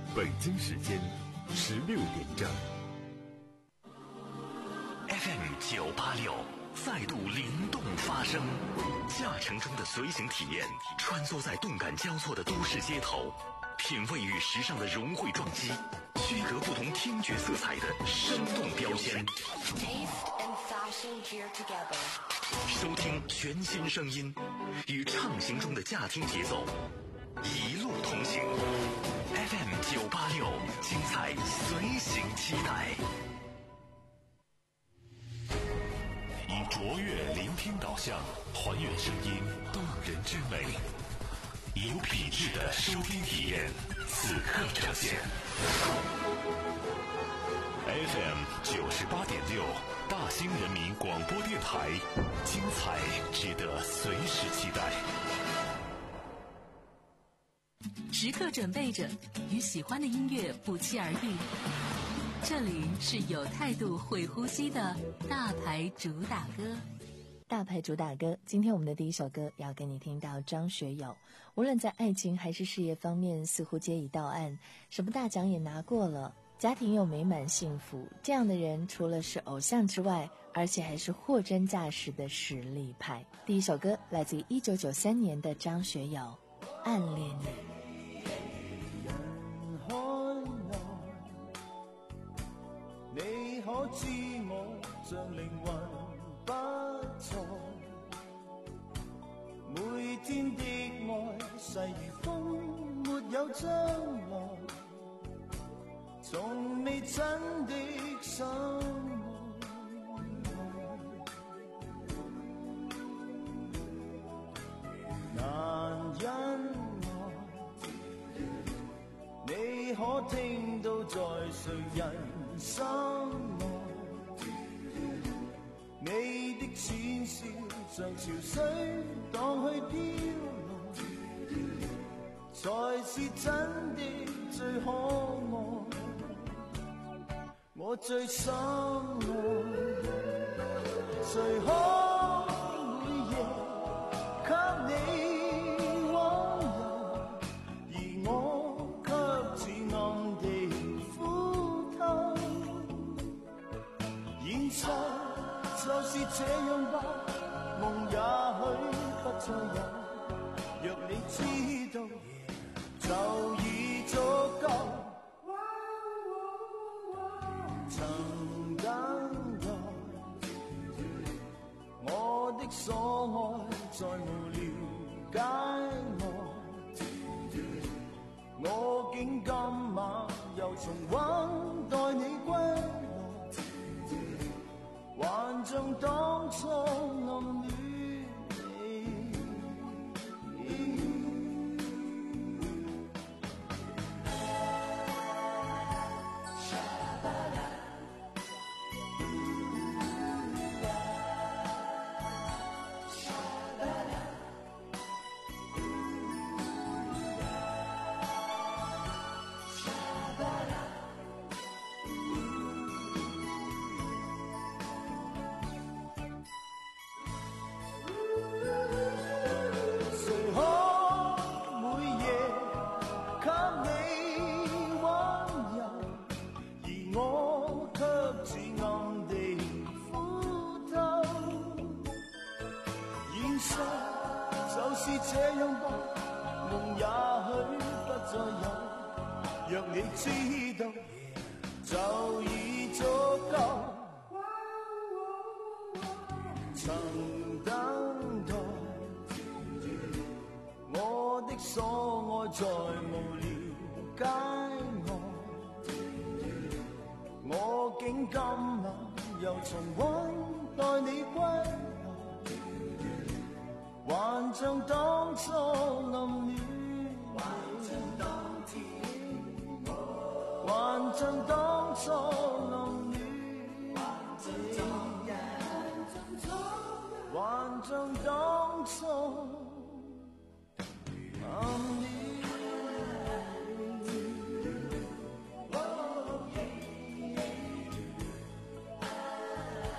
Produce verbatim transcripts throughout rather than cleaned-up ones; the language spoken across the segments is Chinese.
北京时间十六点整。 F M 九八六再度灵动发声，驾乘中的随行体验，穿梭在动感交错的都市街头，品味与时尚的融汇撞击，区隔不同听觉色彩的生动标签。收听全新声音，与畅行中的驾听节奏一路同行。F M 九八六，精彩随行期待。以卓越聆听导向，还原声音动人之美，以有品质的收听体验，此刻呈现。F M 九十八点六，大兴人民广播电台，精彩值得随时期待。 时刻准备着，与喜欢的音乐不期而遇。这里是有态度、会呼吸的大牌主打歌。 大牌主打歌，今天我们的第一首歌要给你听到张学友。无论在爱情还是事业方面，似乎皆已到岸，什么大奖也拿过了，家庭又美满幸福。这样的人除了是偶像之外，而且还是货真价实的实力派。第一首歌来自于一九九三年的张学友，《暗恋你》。 你可知我像靈魂不在，每天的愛細如風，沒有將來，從未真的相愛，難因愛，你可聽到在誰人心內，你的淺笑像潮水蕩去飄來，才是真的最可愛，我最深愛，誰可每夜給你溫柔，而我卻似暗地現實就是這樣吧，夢也許不再有，若你知道就已足夠。曾等待我的所愛，再無了解我，我竟今晚又重溫待你歸來，還像當初暗戀你。這樣吧，夢也許不再有，若你知道就已足夠。曾等待我的所愛，再無了解我，我竟今晚又重溫待你歸來，還像當初暗戀，還像當天，還像當初暗戀，還像當初暗戀。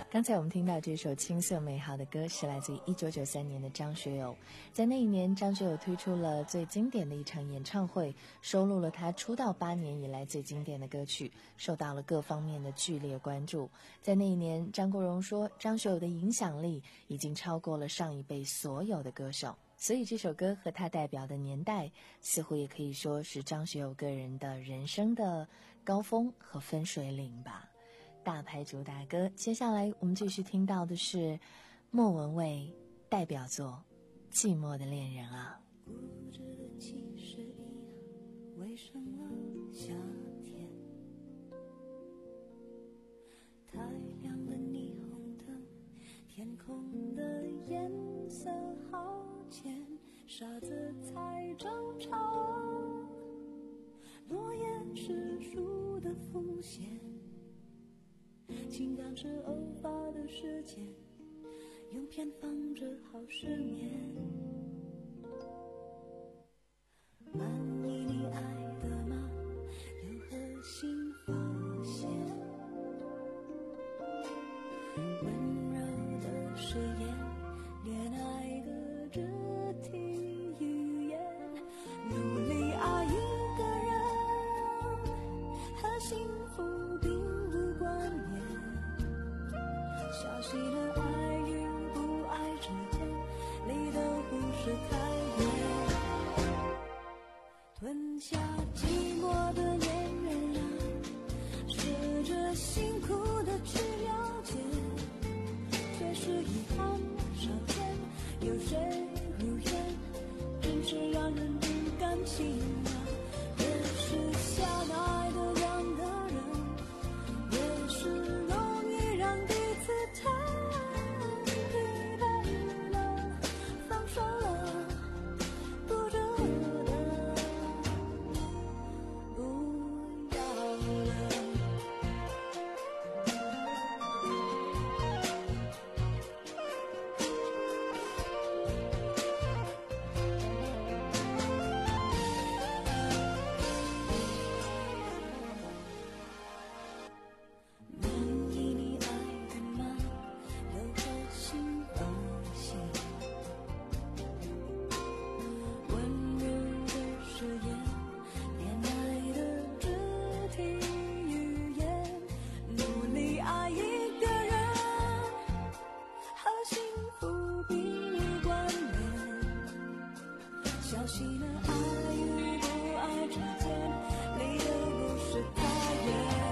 刚才我们听到这首青涩美好的歌是来自于一九九三年的张学友。在那一年，张学友推出了最经典的一场演唱会，收录了他出道八年以来最经典的歌曲，受到了各方面的剧烈关注。在那一年，张国荣说张学友的影响力已经超过了上一辈所有的歌手，所以这首歌和他代表的年代似乎也可以说是张学友个人的人生的高峰和分水岭吧。大牌主打歌，接下来我们继续听到的是莫文蔚代表作《寂寞的恋人》啊。 固执的七十一围上了夏天，太亮的霓虹灯，天空的颜色好浅，傻子才争吵，落叶是树的风险，情感是偶发的事件，用偏方治好失眠。满意你爱的吗？有何新发现？温柔的誓言，恋爱的肢体语言，努力爱一个人，和幸福并无关联。小心的爱与不爱之间，离得不是太远。吞下寂寞的恋人啊，试着辛苦的去了解，却是遗憾少见。有谁如愿，真是让人不甘心啊。越是相爱的两个人，越是容易让彼此太疲惫了，放手了，不值得，不要了。满意你爱的吗？有何新发现？温柔的誓言，恋爱的肢体语言，努力爱一个人，和幸福并无关联。小心的爱与不爱之间，离得不是太远。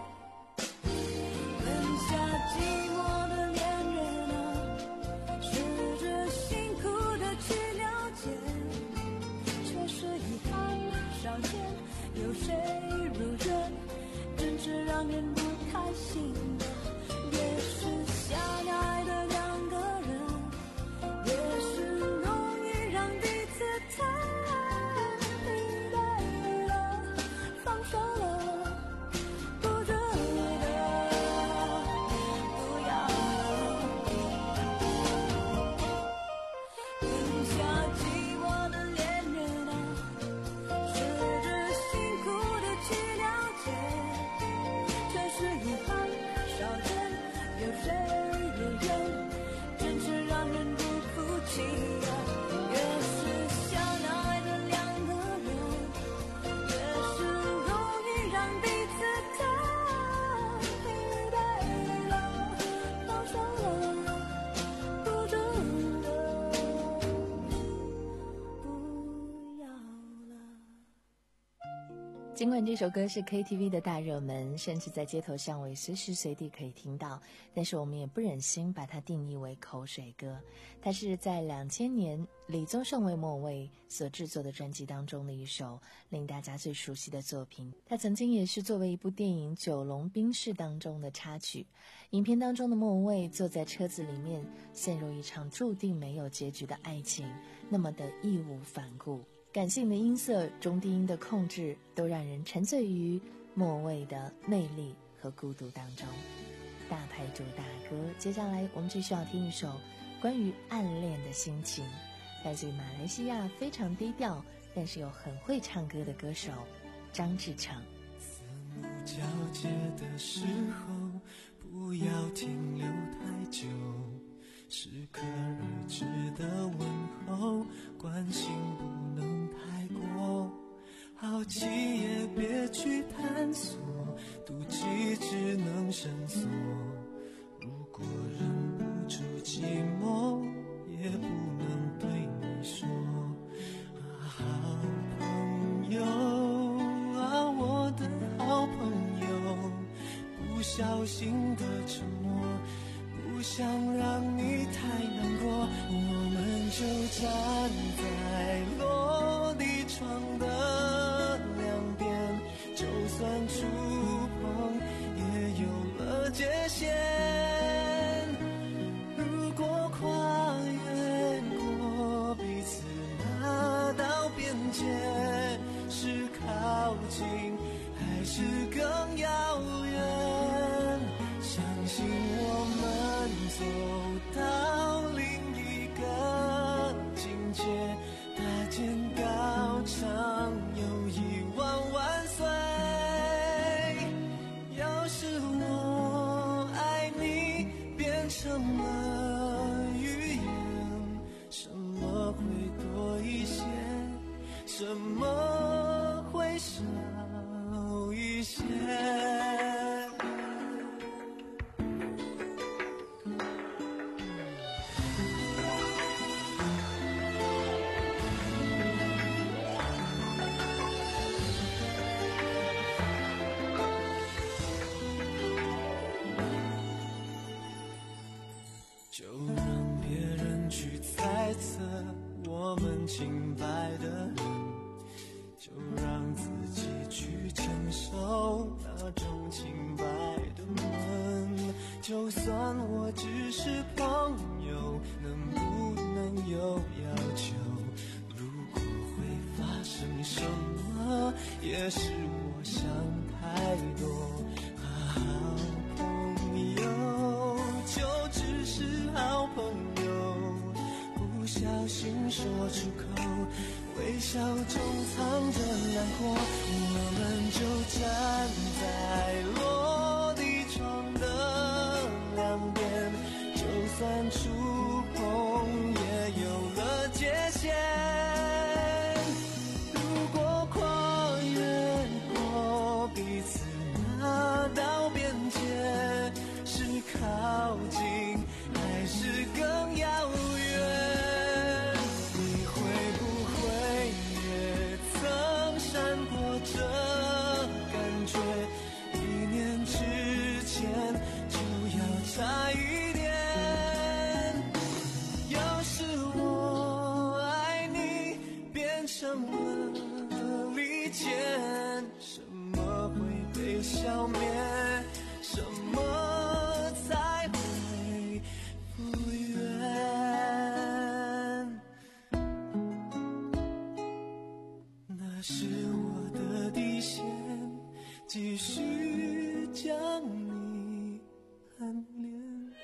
吞下寂寞的恋人啊，试着辛苦的去了解，却是遗憾少见。有谁如愿，真是让人不开心的。越是相爱的两个人，越是容易让彼此太疲惫了，放手了，不值得，不要了。吞下寂寞的恋人啊，试着辛苦的去了解，却是遗憾少见。有谁如愿，真是让人不服气啊。越是相爱的两个人，越是容易让彼此太疲惫了，放手了，不值得，不要了。 尽管这首歌是 K T V 的大热门，甚至在街头巷尾随时随地可以听到，但是我们也不忍心把它定义为口水歌。它是在两千年李宗盛为莫文蔚所制作的专辑当中的一首令大家最熟悉的作品。它曾经也是作为一部电影《九龙冰室》当中的插曲。影片当中的莫文蔚坐在车子里面，陷入一场注定没有结局的爱情，那么的义无反顾。感性的音色，中低音的控制，都让人沉醉于莫文蔚的魅力和孤独当中。大牌主打歌，接下来我们继续要听一首关于暗恋的心情，来自于马来西亚非常低调但是又很会唱歌的歌手张志成。 四目交接的时候，不不要停留太久，适可而止的问候，关心不能太过，好奇也别去探索，妒忌只能深锁。如果忍不住寂寞，也不能对你说啊，好朋友啊，我的好朋友，不小心的沉默，不想让你太难过，我们就站在落地窗的两边，就算触碰也有了界限。如果跨越过彼此那道边界，是靠近还是更遥远？相信我们走到另一个境界，搭建高墙，友谊万万岁。要是我爱你变成了语言，什么会多一些，什么会少一些？就让别人去猜测我们清白的人，就让自己去承受那种清白的闷。就算我只是朋友，能不能有要求？如果会发生什么，也是我想太多。好朋友就只是好朋友，不小心说出口，微笑中藏着难过，我们就站在落地窗的两边，就算触碰也有了界限。如果跨越过彼此那道边界，是靠近还是更遥远？你会不会也曾闪过这感觉？一念之间就要差一点。要是我爱你变成了利剑，什么会被消灭？什么才会复原？那是我的底线，继续将你暗恋。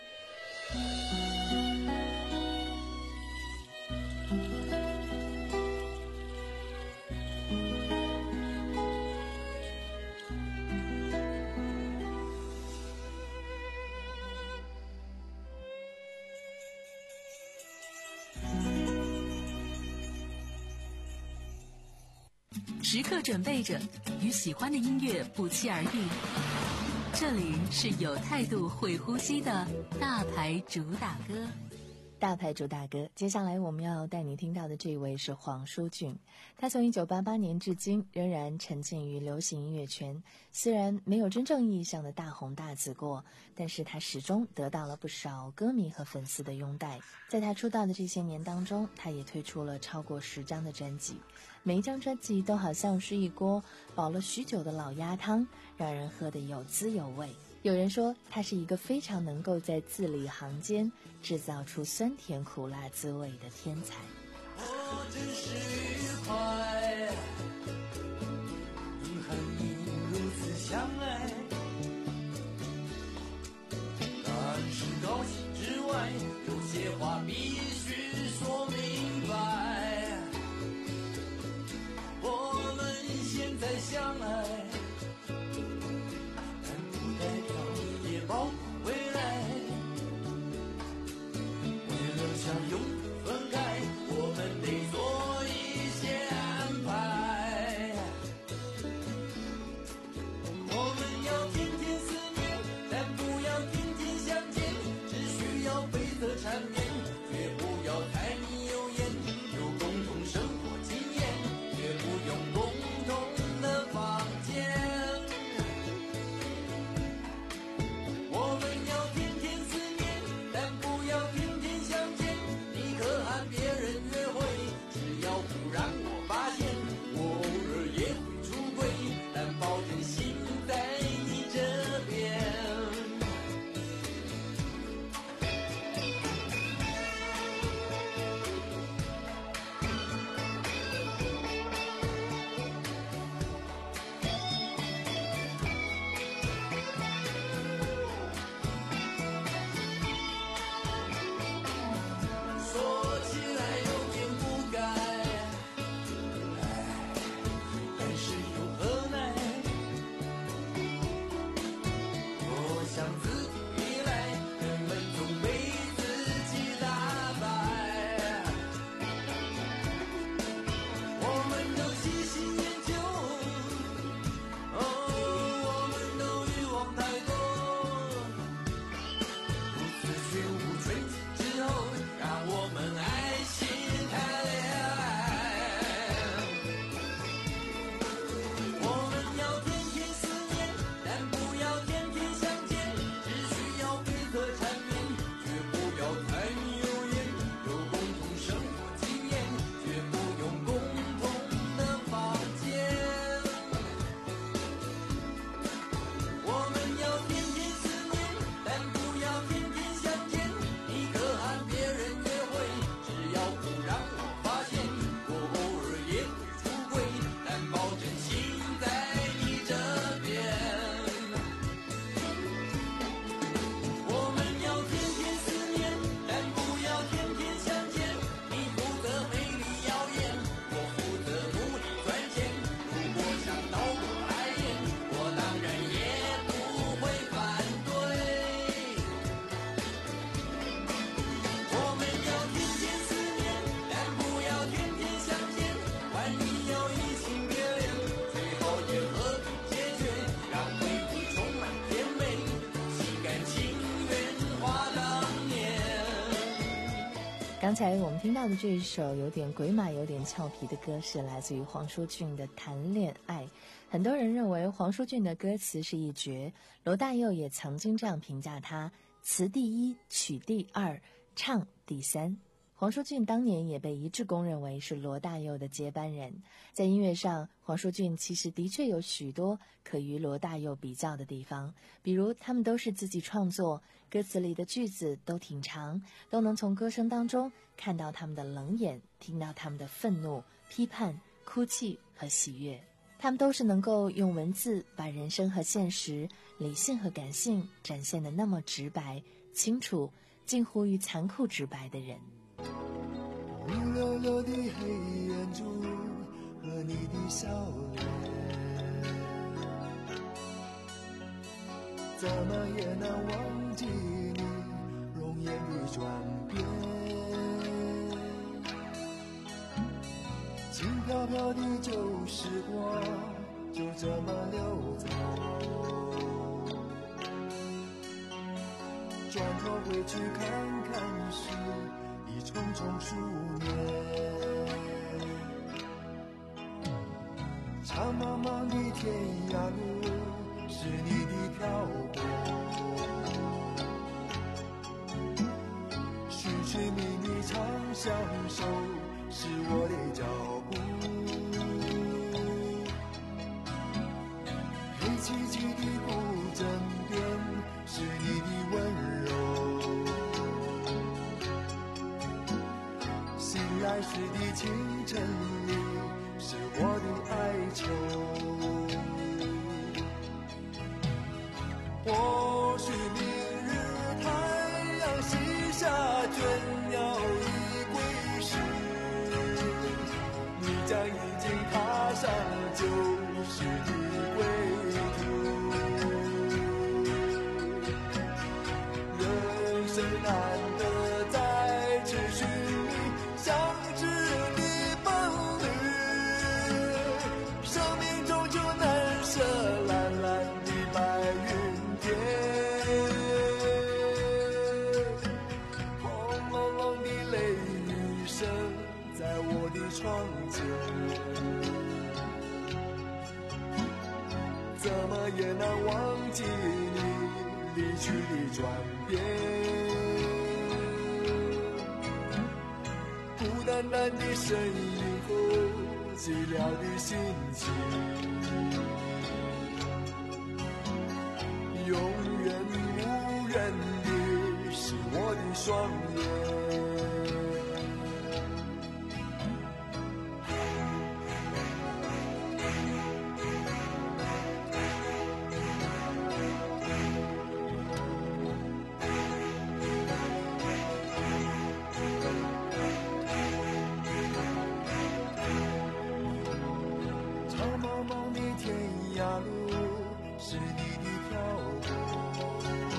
时刻准备着，与喜欢的音乐不期而遇。这里是有态度、会呼吸的大牌主打歌。 大牌主打歌，接下来我们要带你听到的这位是黄舒骏。他从一九八八年至今仍然沉浸于流行音乐圈，虽然没有真正意义上的大红大紫过，但是他始终得到了不少歌迷和粉丝的拥戴。在他出道的这些年当中，他也推出了超过十张的专辑，每一张专辑都好像是一锅煲了许久的老鸭汤，让人喝得有滋有味。有人说他是一个非常能够在字里行间制造出酸甜苦辣滋味的天才。 我真是愉快，能和你如此相爱，但是高兴之外，有些话必须说明白。我们现在相爱，但不代表也包括未刚才我们听到的这一首有点鬼马有点俏皮的歌是来自于黄舒骏的《谈恋爱》。很多人认为黄舒骏的歌词是一绝，罗大佑也曾经这样评价他：词第一，曲第二，唱第三。黄舒骏当年也被一致公认为是罗大佑的接班人。在音乐上，黄舒骏其实的确有许多可与罗大佑比较的地方，比如他们都是自己创作，歌词里的句子都挺长，都能从歌声当中看到他们的冷眼，听到他们的愤怒、批判、哭泣和喜悦。他们都是能够用文字把人生和现实、理性和感性展现得那么直白、清楚，近乎于残酷直白的人。 乌溜溜的黑眼珠和你的笑脸，怎么也难忘记你容颜的转变。轻飘飘的旧时光就这么溜走，转头回去看看时一重重数年。长茫茫的天涯路是你的漂泊，寻寻觅觅长相守是我的脚步。黑漆漆的古镇边是你的温柔，醒来时的清晨里是我的哀愁。或许明日太阳西下，倦鸟已归时，你将已经踏上旧时的归途。人生难得再次寻觅相知的伴侣，生命中就难舍蓝蓝的白云天。轰隆隆的雷雨声在我的窗前，怎么也难忘记你离去的转变。孤单单的身影和寂寥的心情，永远无人的是我的双眼。长茫茫的天涯路是你的漂泊，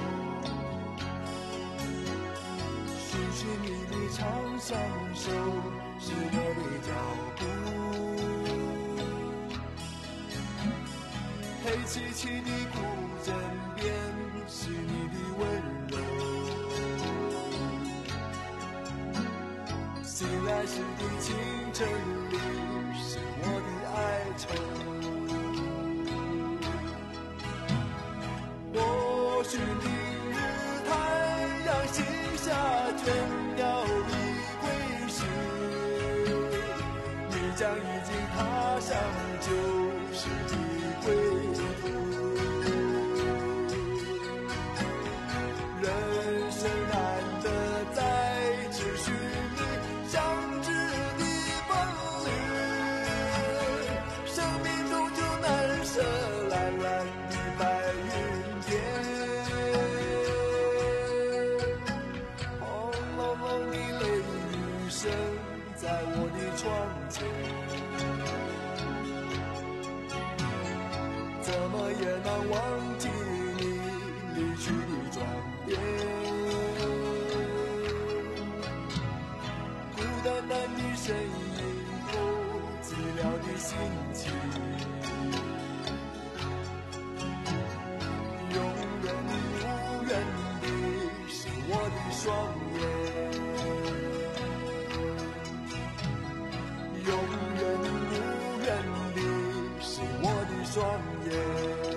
寻寻觅觅长相守是我的脚步。黑漆漆的古镇边是你的温柔，醒来时的清晨里是我的哀愁。或许明日太阳西下，倦鸟已归时，你将已经踏上旧时的归途。人生难得再次寻觅相知的伴侣，生命中就难舍蓝蓝的白云天。轰隆隆的雷雨声在我的窗前， 双眼。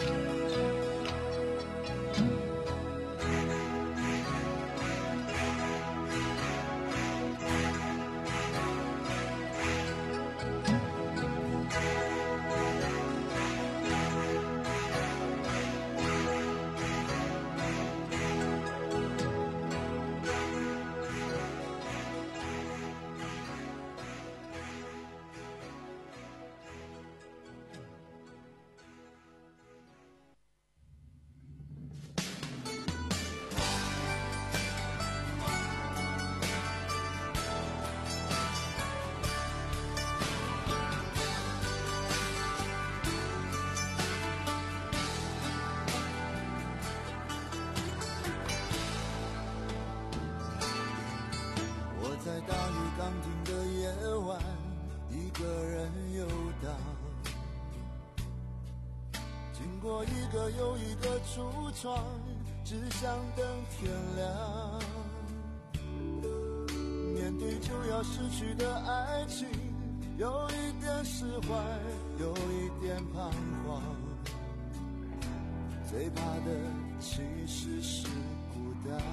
在大雨刚停的夜晚，一个人游荡，经过一个又一个橱窗，只想等天亮。面对就要失去的爱情，有一点释怀，有一点彷徨。最怕的其实是孤单。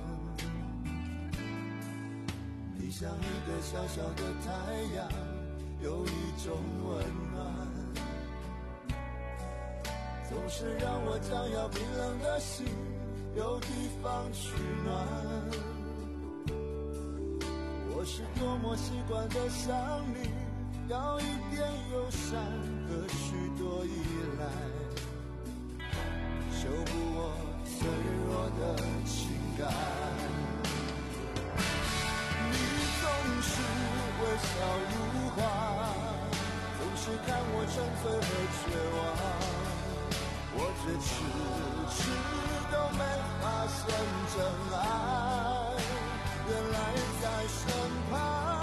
你像一个小小的太阳，有一种温暖，总是让我将要冰冷的心有地方取暖。我是多么习惯的想你，要一点友善和许多依赖，修补我脆弱的情感。总是微笑如花，总是看我沉醉和绝望，我却迟迟都没发现真爱原来在身旁。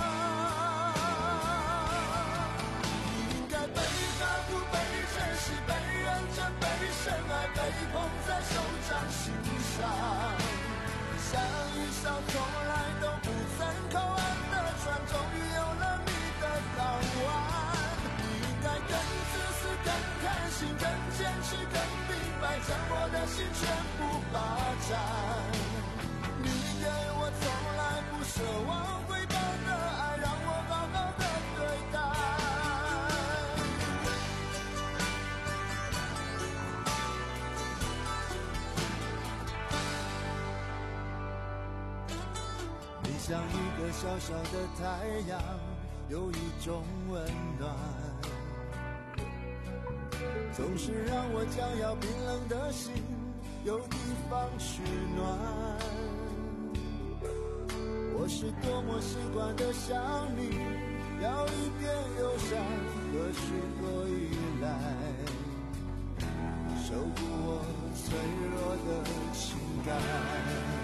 你应该被呵护，被珍惜，被认真，被深爱，被捧在手掌心上，像一艘从来都不曾靠岸的船，终于有了你的港湾。你应该更自私，更贪心，更坚持，更明白，将我的心全部霸占。你给我从来不奢望回报的爱，让我好好的对待。像一个小小的太阳，有一种温暖，总是让我将要冰冷的心有地方取暖。我是多么习惯的想你，要一点友善和许多依赖，守护我脆弱的情感。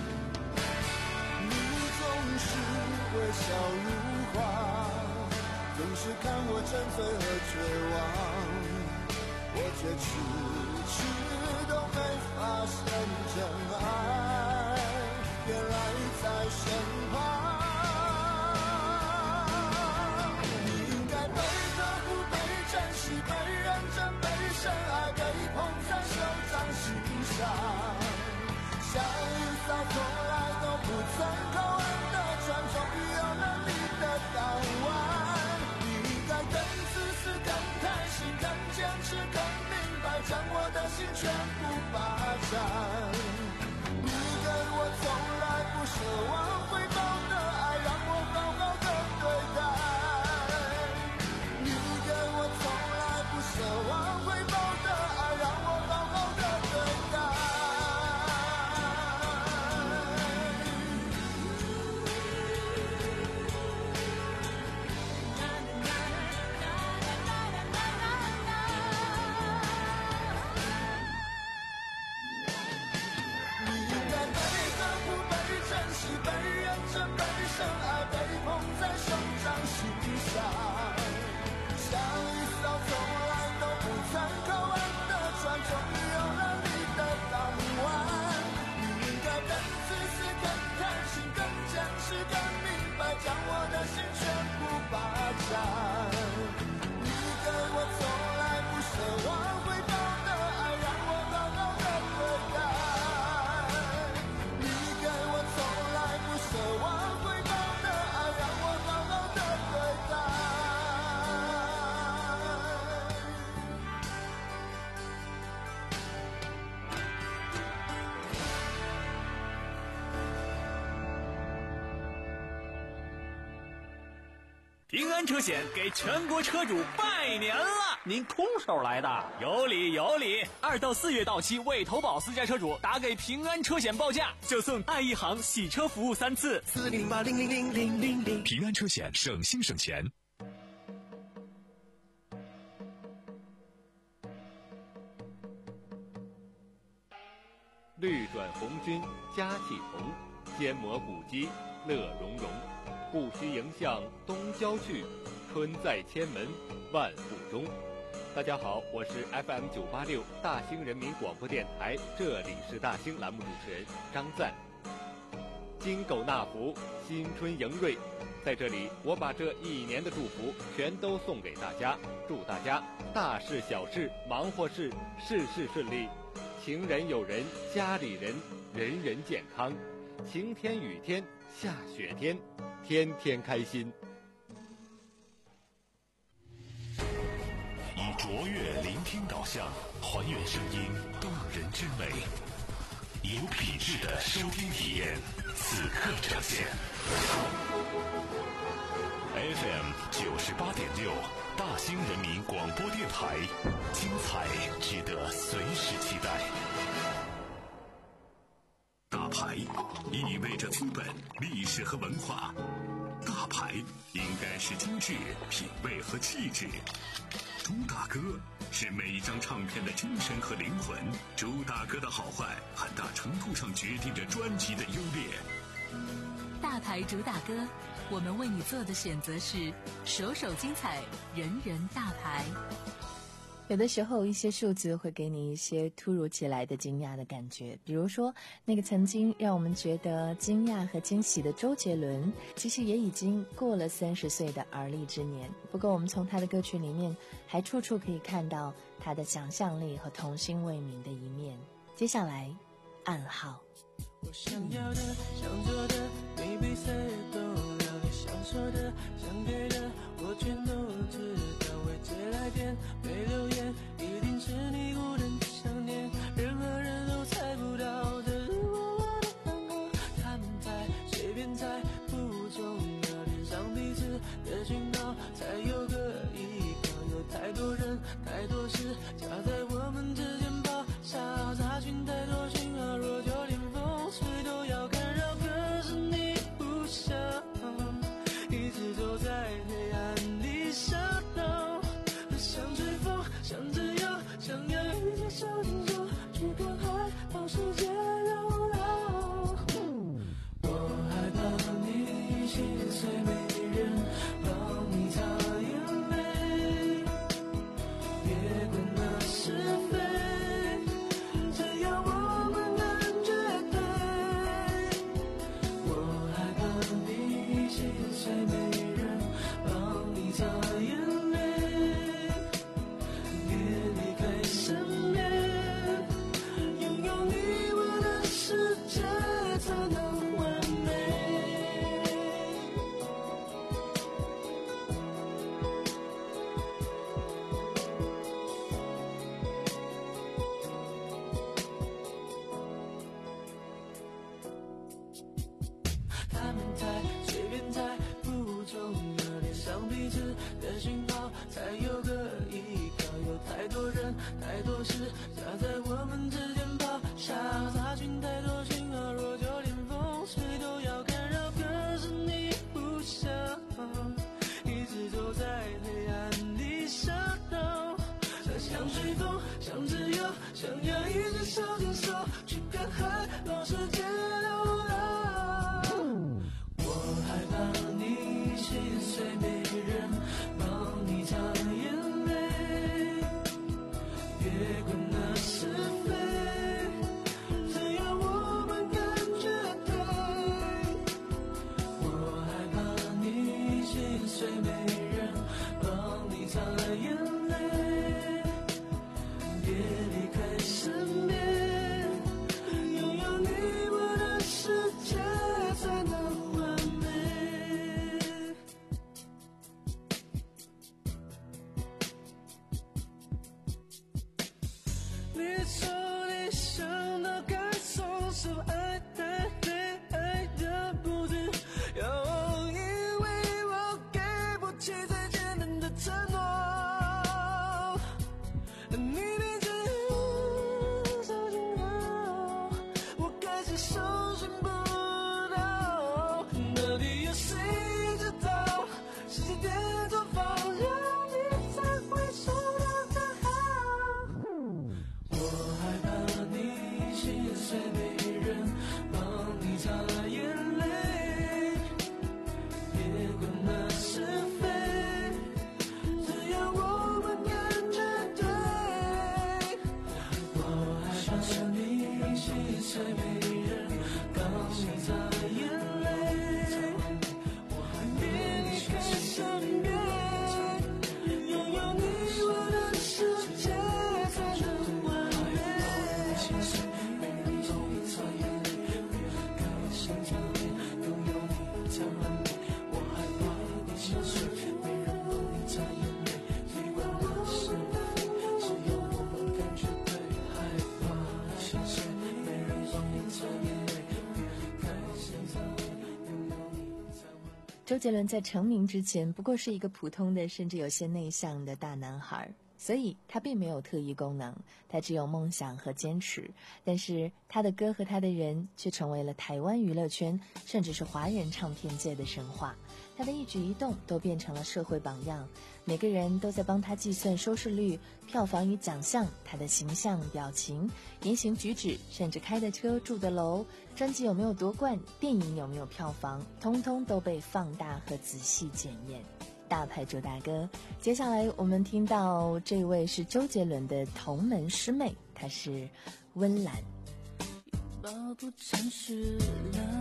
总是微笑如花，总是看我沉醉和绝望，我却迟迟都没发现真爱原来在身旁。你应该被呵护，被珍惜，被认真，被深爱，被捧在手掌心上，像一艘从来都不曾靠岸的船，终于有了你的港湾。你应该更自私，更贪心，更坚持，更明白，将我的心全部霸占。你给我从来不奢望回报的爱，让我好好的对待。你给我从来不奢望回报的爱，让我好好的对待。被安车险给全国车主拜年了！ 您空手来的？ 有理有理！二到四月到期未投保私家车主，打给平安车险报价，就送爱一行洗车服务三次。 四零零八零零零零零零，平安车险，省心省钱。 绿转红军佳气同，坚磨古肌乐融融。不须迎向东郊去，春在千门万户中。大家好，我是 F M 九八六大兴人民广播电台，这里是大兴栏目主持人张赞。金狗纳福，新春迎瑞，在这里我把这一年的祝福全都送给大家，祝大家大事小事忙活事事事顺利，情人友人家里人人人健康，晴天雨天下雪天天天开心。 以卓越聆听导向，还原声音动人之美，有品质的收听体验，此刻呈现。F M 九十八点六，大兴人民广播电台，精彩值得随时期待。大牌意味着资本、历史和文化，大牌应该是精致、品味和气质。朱大哥是每一张唱片的精神和灵魂，朱大哥的好坏很大程度上决定着专辑的优劣。 大牌主打歌，我们为你做的选择是首首精彩，人人大牌。 有的时候一些数字会给你一些突如其来的惊讶的感觉，比如说那个曾经让我们觉得惊讶和惊喜的周杰伦，其实也已经过了三十岁的而立之年。不过我们从他的歌曲里面还处处可以看到他的想象力和童心未泯的一面。接下来暗号， 我想要的想做的没比赛都要你想说的想给的我全都知道，未接来电没留言一定是你无人的想念，任何人都猜不到这是我的暗号，他们猜随便猜不重要，连上彼此的讯号才有个依靠，有太多人太多事夹在我们之间跑，傻杂讯太多讯号，若就连风吹都要干扰，可是你不想一直走在黑暗里闪耀，想追风想自由，想要一个小星球去看海让世界流浪，我害怕你心碎没人帮你擦眼泪，别管那是非，只要我们感觉对，我害怕你心碎没人帮你擦眼泪，别离开身边，拥有你我的世界才能完美。他们猜随便猜不重要，连上彼此的讯号才有个依靠，有太多人太多事夹在我们之间跑，傻杂讯太多讯号，若就连风吹都要干扰，可是你不想一直走在黑暗里闪耀，想追风想自由，想要一只手牵手去看海让世界流浪，我害怕你心碎没人帮你擦眼泪，别管那是非，只要我们感觉对，我害怕你心碎没人帮你擦眼泪，别离开身边，拥有你我的世界才能完美。你说你想到该松手，爱太累，爱的不止，要我以为我给不起。 周杰伦在成名之前不过是一个普通的甚至有些内向的大男孩，所以他并没有特异功能，他只有梦想和坚持。但是他的歌和他的人却成为了台湾娱乐圈甚至是华人唱片界的神话，他的一举一动都变成了社会榜样，每个人都在帮他计算收视率、票房与奖项，他的形象、表情、言行举止，甚至开的车、住的楼、专辑有没有夺冠、电影有没有票房，通通都被放大和仔细检验。大牌主打歌，接下来我们听到这位是周杰伦的同门师妹，她是温岚。 拥抱不诚实了，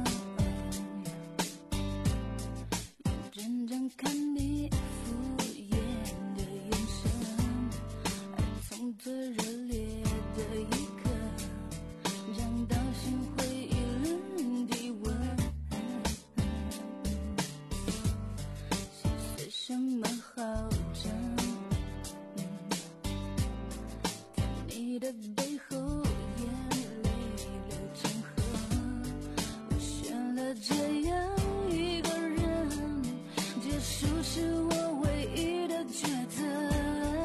眼睁睁看你敷衍的眼神，爱从最热烈的一刻降到心灰意冷低温，心碎什么好整，在你的背后眼泪流成河，我选了这样一个人，结束是我唯一的抉择。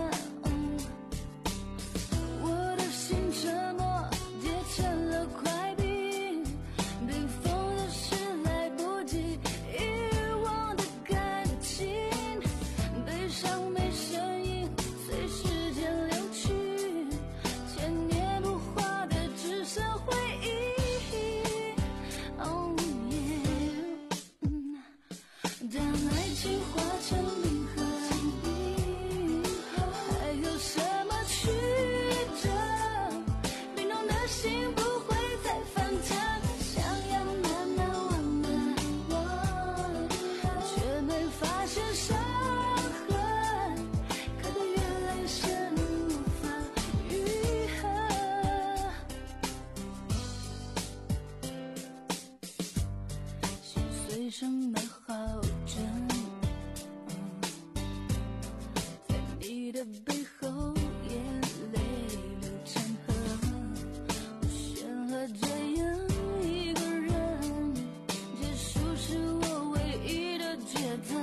我的心沉默结成了块冰，冰封的是来不及遗忘的感情，悲伤没声音随时间流去，千年不化的只剩回忆。Oh yeah， 当爱情化成冰河，还有什么曲折？冰冻的心不会再翻腾，想要慢慢忘了我，却没发现伤痕，刻得越来深，无法愈合。心碎什么好整？在你的背后，眼泪流成河。我选了这样一个人，结束是我唯一的抉择。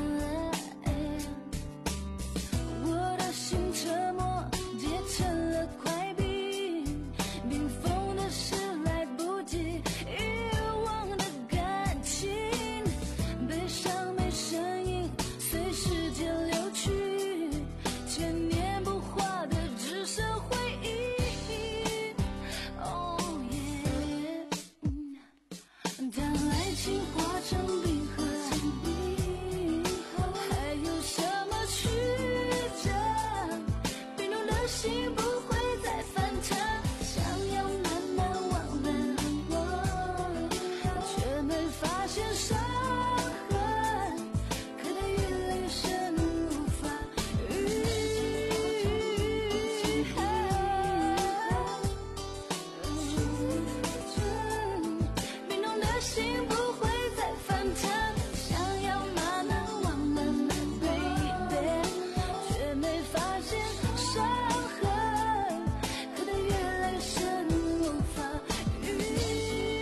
我的心沉默结成了块冰，冰封的是来不及遗忘的感情，悲伤没声音随时间流去，千年不化的只剩回忆。Oh yeah， 当爱情化成冰河，还有什么曲折？冰冻的心不会再翻腾，想要慢慢忘了我，却没发现伤痕，刻得越来越深，无法愈合。冰冻的心不会再翻腾，想要慢慢忘了 baby， 却没发现伤痕，刻得越来越深，无法愈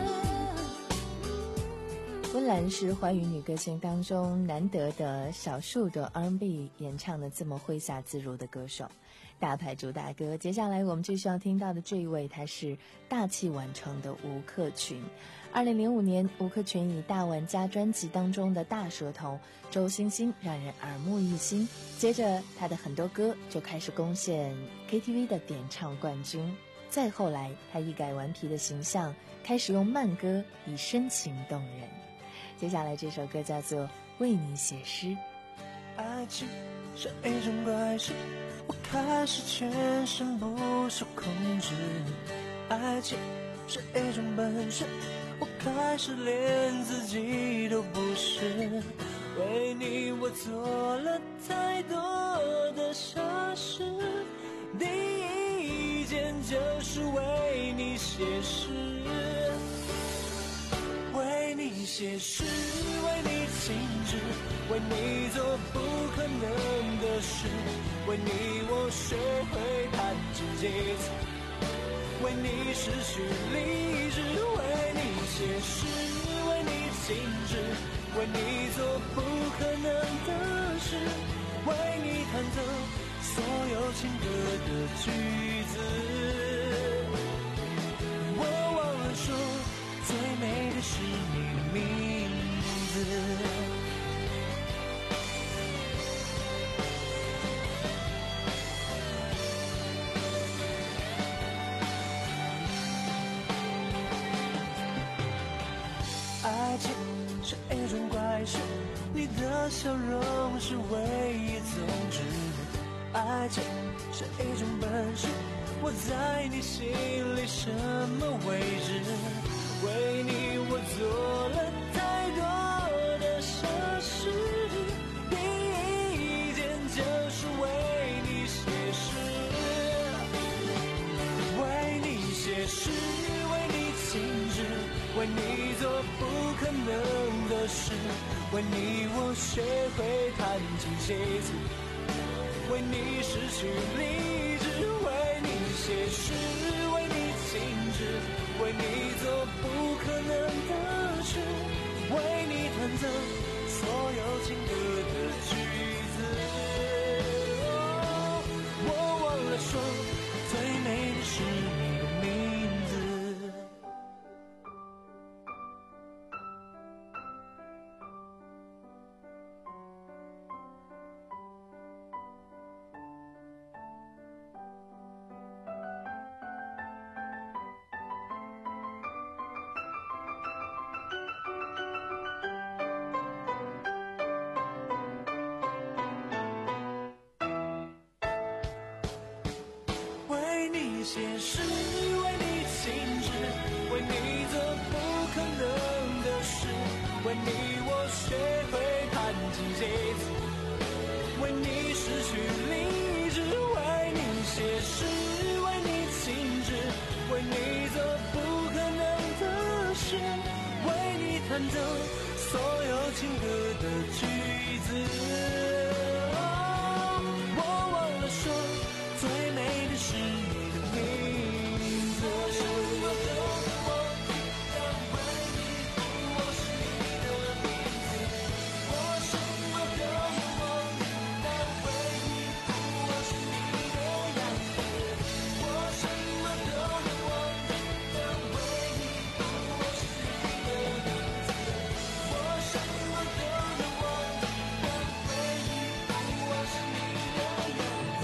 合。 温岚是华语女歌星当中难得的少数的 R and B 演唱的这么挥洒自如的歌手。大牌主打歌，接下来我们就需要听到的这一位，他是大器晚成的吴克群。二零零五年，吴克群以大玩家专辑当中的大舌头、周星星让人耳目一新，接着他的很多歌就开始攻陷 K T V 的点唱冠军。再后来，他一改顽皮的形象，开始用慢歌以深情动人。接下来这首歌叫做《为你写诗》。 爱情像一种怪事，我开始全身不受控制。爱情是一种本事，我开始连自己都不是。为你我做了太多的傻事，第一件就是为你写诗。为你写诗，为你静止，为你做不可能的事，为你我学会弹琴吉他，为你失去理智，为你写诗，为你静心事，为你做不可能的事，为你弹奏所有情歌的句子。我忘了说，最美的是你名字。爱情是一种怪事，你的笑容是唯一宗旨。爱情是一种本事，我在你心里什么位置？为你我做了太多的傻事，第一件就是为你写诗，为你写诗，为你静止，为你做不可能的事，为你我学会弹琴写字，为你失去理智，为你写诗，为你静止，为你做不可能的事，为你弹奏所有情歌的句子。哦，我忘了说，最美的是你的名字。写诗，为你静止，为你做不可能的事，为你我学会弹琴写字，为你失去理智，为你写诗，为你静止，为你做不可能的事，为你弹奏所有情歌的句子。哦，我忘了说，最美的是你的名字。我什么都能忘记，但为你不，我是你的名字。我什么都能忘记，但为你不，我是你的样子。我什么都能忘记，但为你不，我是你的名字。我什么都能忘记，但为你不，我是你的样子。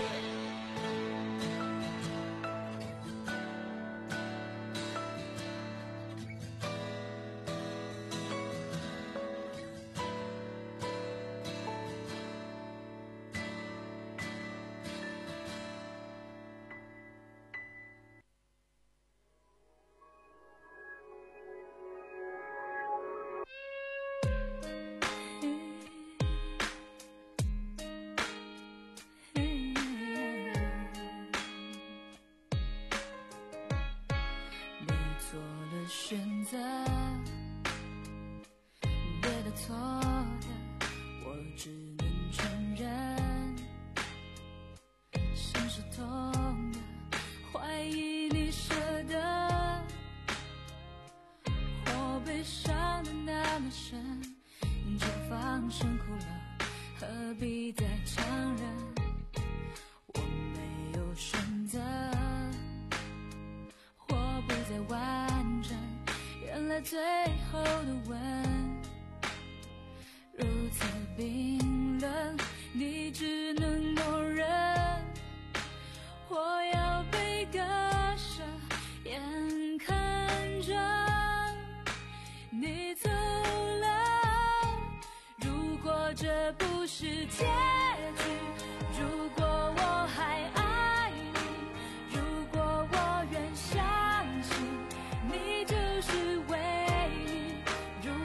你做了选择，别的错的，我只能承认。心是痛的，怀疑你舍得，我悲伤的那么深，就放声哭了，何必再强忍？我没有选择，我不再完整，原来最后的吻如此冰冷，你只能默认。我要被割舍，眼看着你走了。如果这不是结局，如果我还爱你，如果我愿相信你就是唯一，如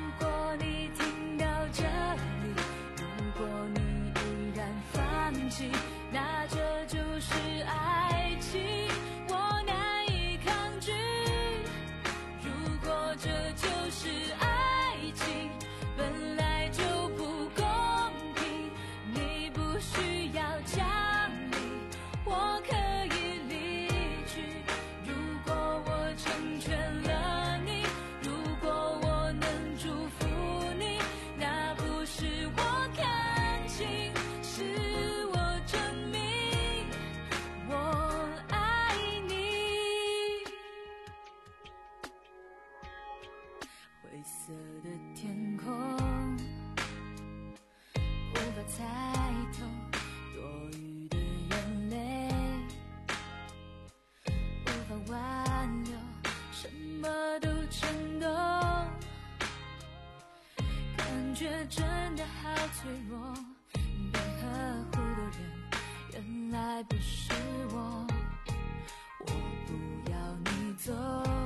是我，我不要你走，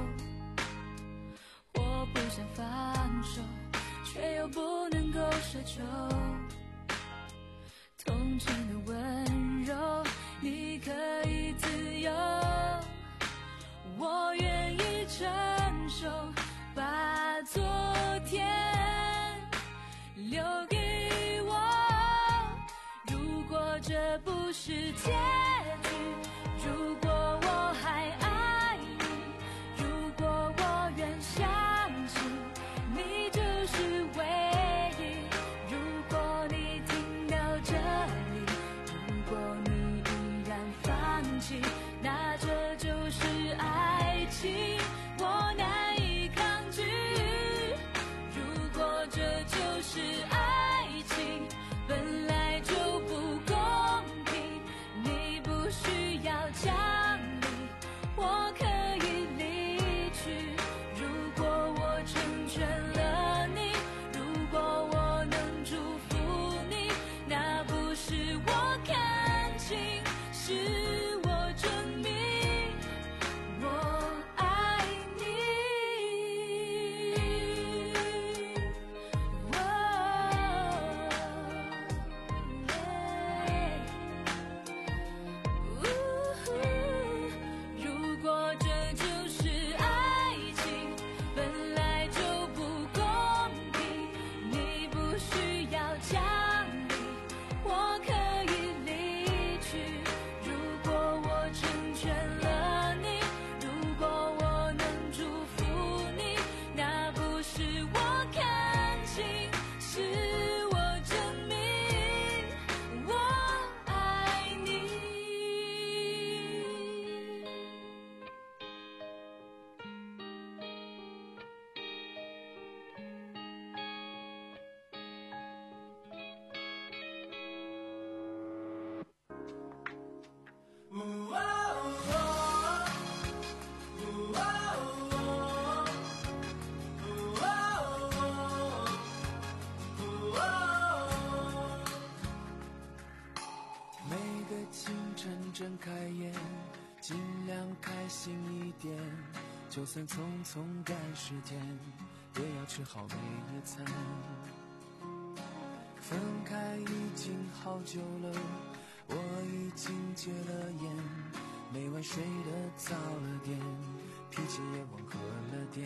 我不想放手，却又不能够奢求，同情的温柔，你可以自由，我愿意承受，把昨天留给我。如果这不是结局，如果我还爱你，如果我愿相信你就是唯一，如果你听到这里，如果你依然放弃，那这就是爱情，我难以抗拒。如果这就是爱情，本来就不公平，你不需要讲理，我可以离去。如果我成全了你，如果我能祝福你，那不是我看清，是我证明我爱你。如果这就是爱情，本来就不公平，你不需要讲理，我可以离去。如果我成全了你，如果我能祝福你，那不是我看清，是我证明我爱你。 每个清晨睁开眼，尽量开心一点，就算匆匆赶时间，也要吃好每一餐。分开已经好久了，我已经戒了烟，每晚睡得早了点，脾气也温和了点，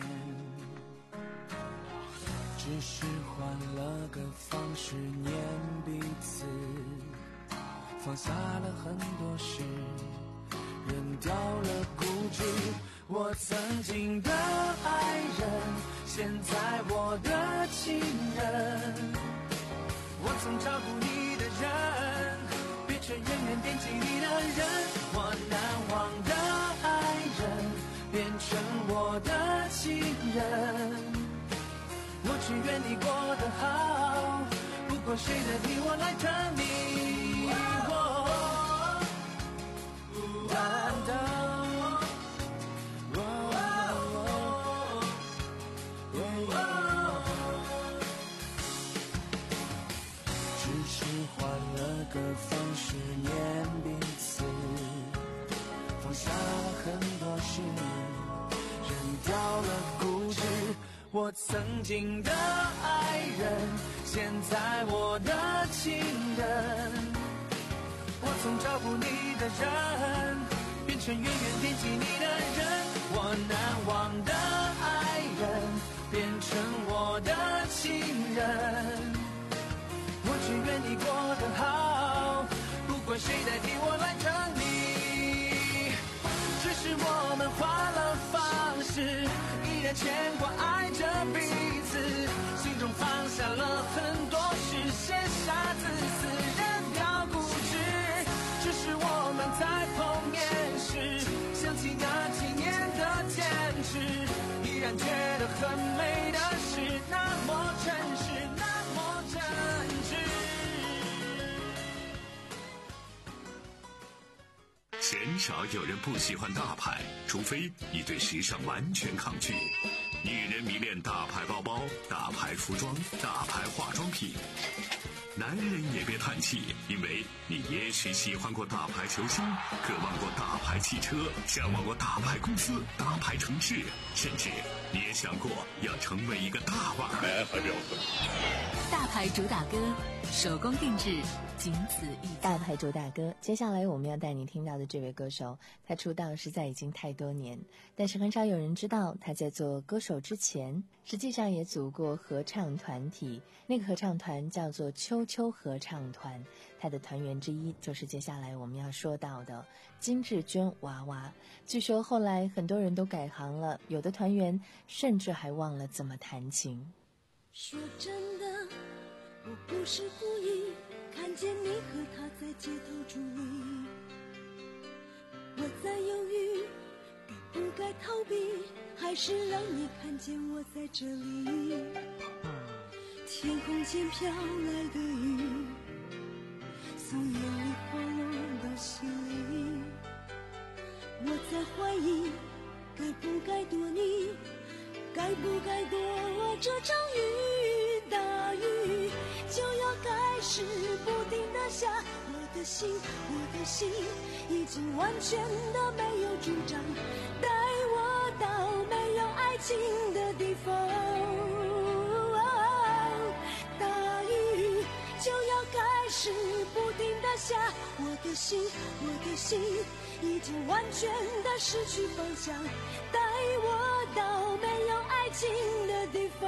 只是换了个方式念彼此，放下了很多事，扔掉了固执。我曾经的爱人，现在我的情人，我曾照顾你的人，变成远远惦记你的人。我难忘的爱人，变成我的情人。我只愿你过得好，不管谁代替我来疼你。哦哒哒换了个方式念彼此，放下了很多事，扔掉了固执。我曾经的爱人，现在我的情人。我曾照顾你的人，变成远远惦记你的人。我难忘的爱人，变成我的情人。我只愿你过得好，不管谁代替我来疼你。只是我们换了方式，依然牵挂爱着彼此，心中放下了很多事，卸下自私，扔掉固执。只是我们在碰面时，想起那几年的坚持，依然觉得很美的事，那么真实，那么真挚。 鲜少有人不喜欢大牌，除非你对时尚完全抗拒。女人迷恋大牌包包、大牌服装、大牌化妆品。 男人也别叹气，因为你也许喜欢过大牌球星，渴望过大牌汽车，向往过大牌公司、大牌城市，甚至你也想过要成为一个大腕儿。 大牌主打歌，手工定制，仅此一家。 大牌主打歌，接下来我们要带你听到的这位歌手，他出道实在已经太多年，但是很少有人知道他在做歌手之前，实际上也组过合唱团体，那个合唱团叫做秋秋合唱团，他的团员之一就是接下来我们要说到的金智娟娃娃。据说后来很多人都改行了，有的团员甚至还忘了怎么弹琴。 说真的，我不是故意看见你和他在街头伫立，我在犹豫该不该逃避，还是让你看见我在这里。天空间飘来的雨，从眼里滑落到心里，我在怀疑该不该躲你，该不该躲这场雨，大雨就要开始不停地下，我的心，我的心已经完全的没有主张，带我到没有爱情的地方，大雨就要开始不停地下，我的心，我的心已经完全的失去方向，带我到没有爱情的地方。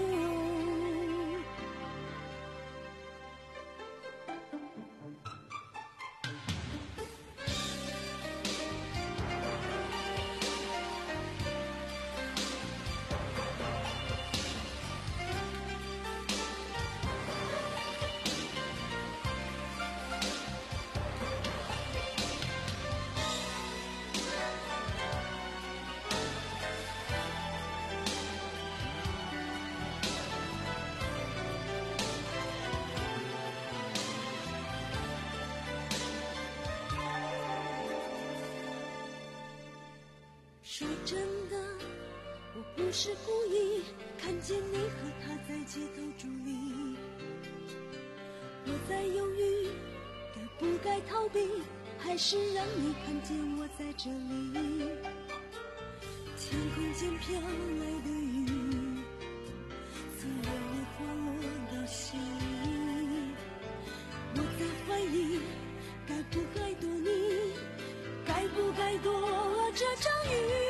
说真的，我不是故意看见你和他在街头伫立，我在犹豫该不该逃避，还是让你看见我在这里。天空间飘来的雨，从眼里滑落到心里，我在怀疑该不该躲你，该不该躲这场雨，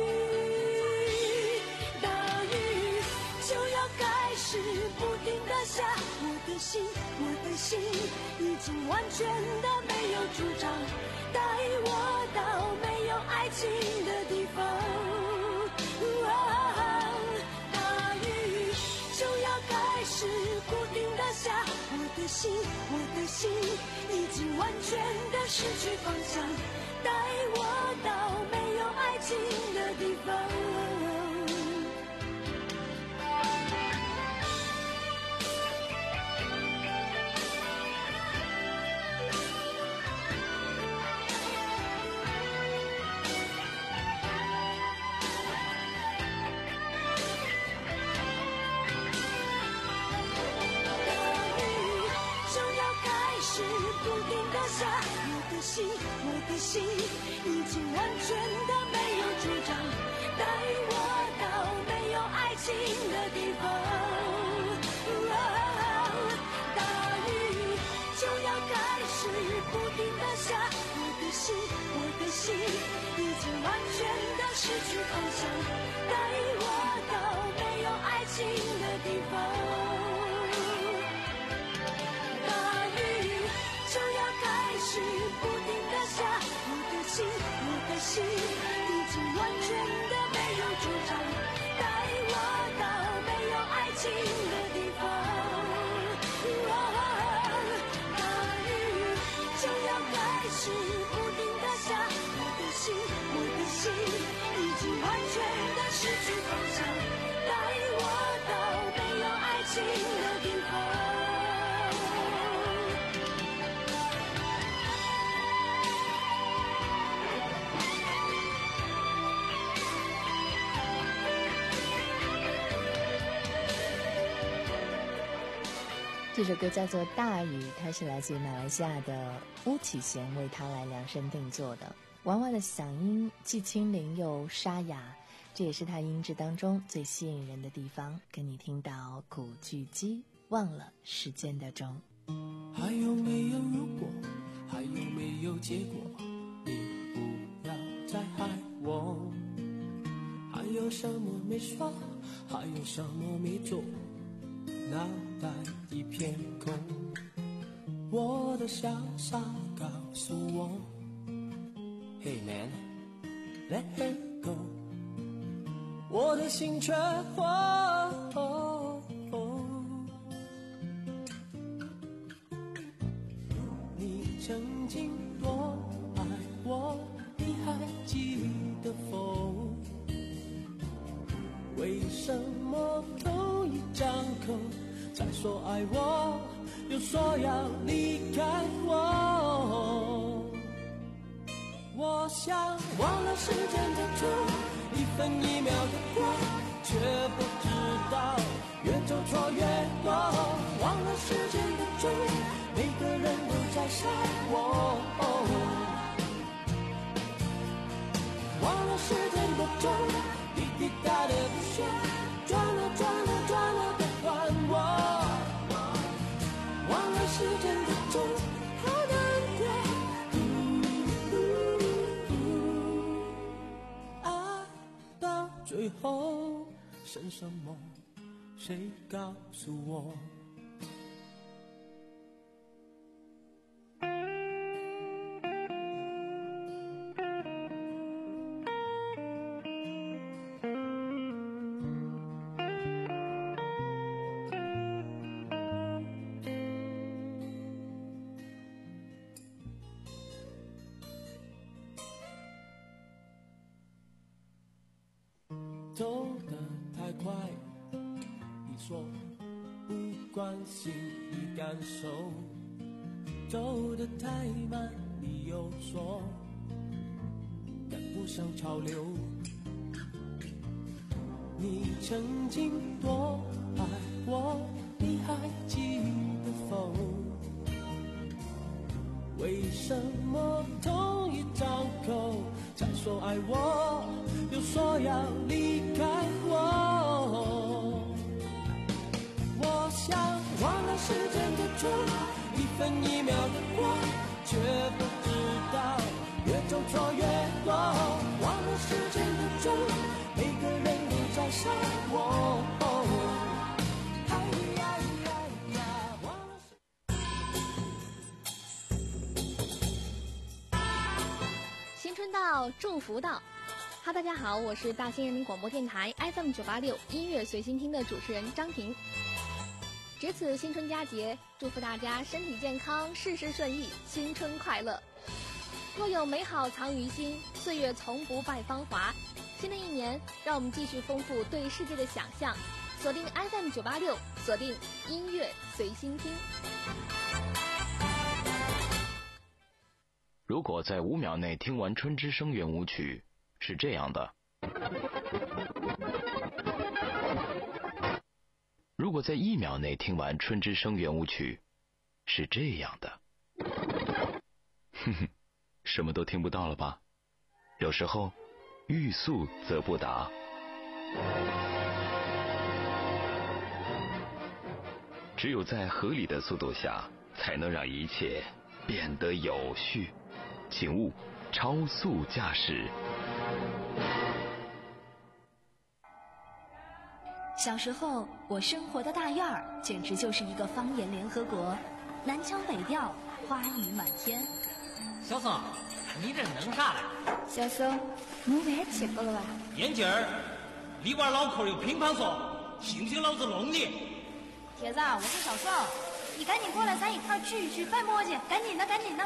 大雨就要开始不停地下，我的心，我的心已经完全的没有主张，带我到没有爱情的地方，大雨就要开始不停地下，我的心，我的心已经完全的失去方向，带我到没有爱情的地方。我的心，我的心已经完全的没有主张，带我到没有爱情的地方，大雨就要开始不停地下，我的心，我的心已经完全的失去方向，带我到没有爱情的地方，是不停地下，我的心，我的心已经完全的没有主张，带我到没有爱情的地方，大雨就要开始不停地下，我的心，我的心已经完全的失去方向，带我到没有爱情的地方。 这首歌叫做《大雨》，它是来自于马来西亚的巫启贤为他来量身定做的。娃娃的嗓音既轻灵又沙哑，这也是他音质当中最吸引人的地方。跟你听到古巨基忘了时间的钟。 还有没有如果，还有没有结果，你不要再害我。还有什么没说，还有什么没做，脑袋一片空。我的潇洒告诉我 Hey man, let her go。 我的心却火、哦哦、你曾经多爱我，你还记得否？为什么同一张口才说爱我，又说要离开我？我想忘了时间的钟，一分一秒的过，却不知道越走错越多。忘了时间的钟，每个人都在想我。忘了时间的钟，滴滴答的不说，转了转了转了不还我。忘了时间的钟，好难过。爱到最后剩什么？谁告诉我？走得太快，你说不关心你感受；走得太慢，你又说赶不上潮流。你曾经多爱我，你还记得否？为什么同一张口才说爱我，又说要离开我？我想忘了时间的钟，一分一秒的过，却不知道越走错越多。忘了时间的钟，每个人都在想我。 新春到，祝福到。哈，大家好，我是大兴人民广播电台 F M 九八六音乐随心听的主持人张婷。值此新春佳节，祝福大家身体健康，事事顺意，新春快乐。若有美好藏于心，岁月从不败芳华。新的一年，让我们继续丰富对世界的想象，锁定 F M 九八六，锁定音乐随心听。 如果在五秒内听完春之声圆舞曲，是这样的；如果在一秒内听完春之声圆舞曲，是这样的。哼哼，什么都听不到了吧？有时候欲速则不达。只有在合理的速度下，才能让一切变得有序。请勿超速驾驶。 小时候，我生活的大院儿简直就是一个方言联合国，南腔北调，花语满天。 小宋，你这弄啥嘞？ 小宋，没饭吃过了吧？ 眼镜儿，你娃脑壳有乒乓球，信不信老子弄你？ 铁子，我是小宋，你赶紧过来，咱一块聚一聚，卖墨迹，赶紧的，赶紧的。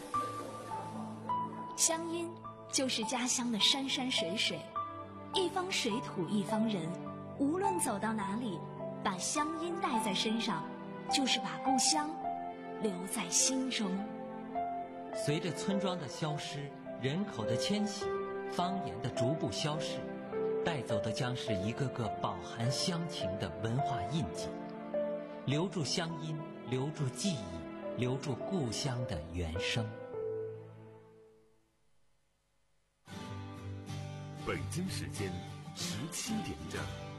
乡音就是家乡的山山水水，一方水土一方人，无论走到哪里，把乡音带在身上，就是把故乡留在心中。 随着村庄的消失，人口的迁徙，方言的逐步消逝，带走的将是一个个饱含乡情的文化印记。留住乡音， 留住记忆，留住故乡的原声。 北京时间十七点整。